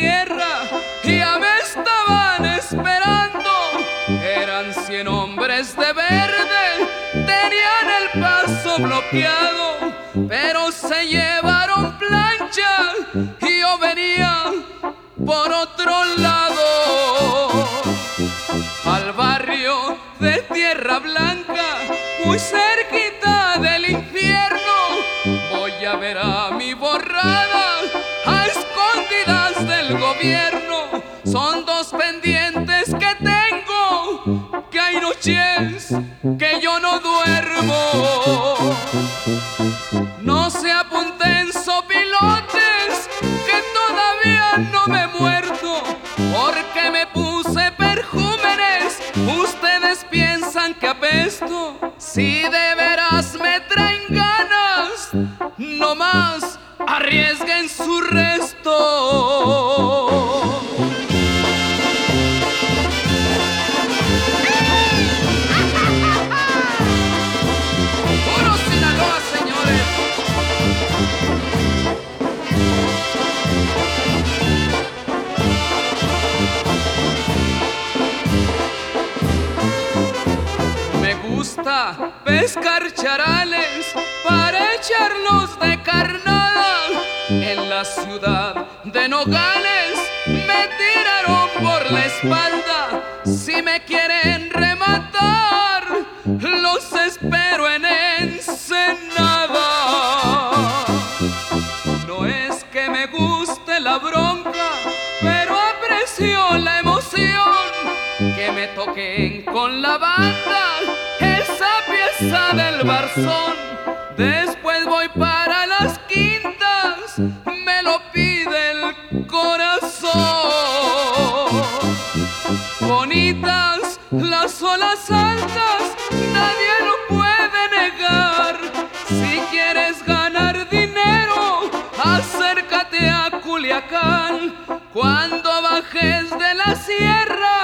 tierra ya me estaban esperando. Eran 100 hombres de verde, tenían el paso bloqueado, pero se llevaron plancha y yo venía por otro lado. Al barrio de Tierra Blanca, muy cerquita del infierno, voy a ver a mi borrada a escondidas del gobierno. Son 2 pendientes que tengo, que hay noches que yo no duermo. No se apunten sopilotes, que todavía no me he muerto, porque me puse perjúmenes. Ustedes piensan que apesto. Si de veras me traen ganas, no más arriesguen su resto. ¡Puro Sinaloa, señores! Me gusta pescar charales para echarlos de carnada. En la ciudad de Nogales me tiraron por la espalda. Si me quieren rematar, los espero en Ensenada. No es que me guste la bronca, pero aprecio la emoción. Que me toquen con la banda esa pieza del Barzón. Después voy para las quintas, me lo pide el corazón. Bonitas las olas altas, nadie lo puede negar. Si quieres ganar dinero, acércate a Culiacán. Cuando bajes de la sierra,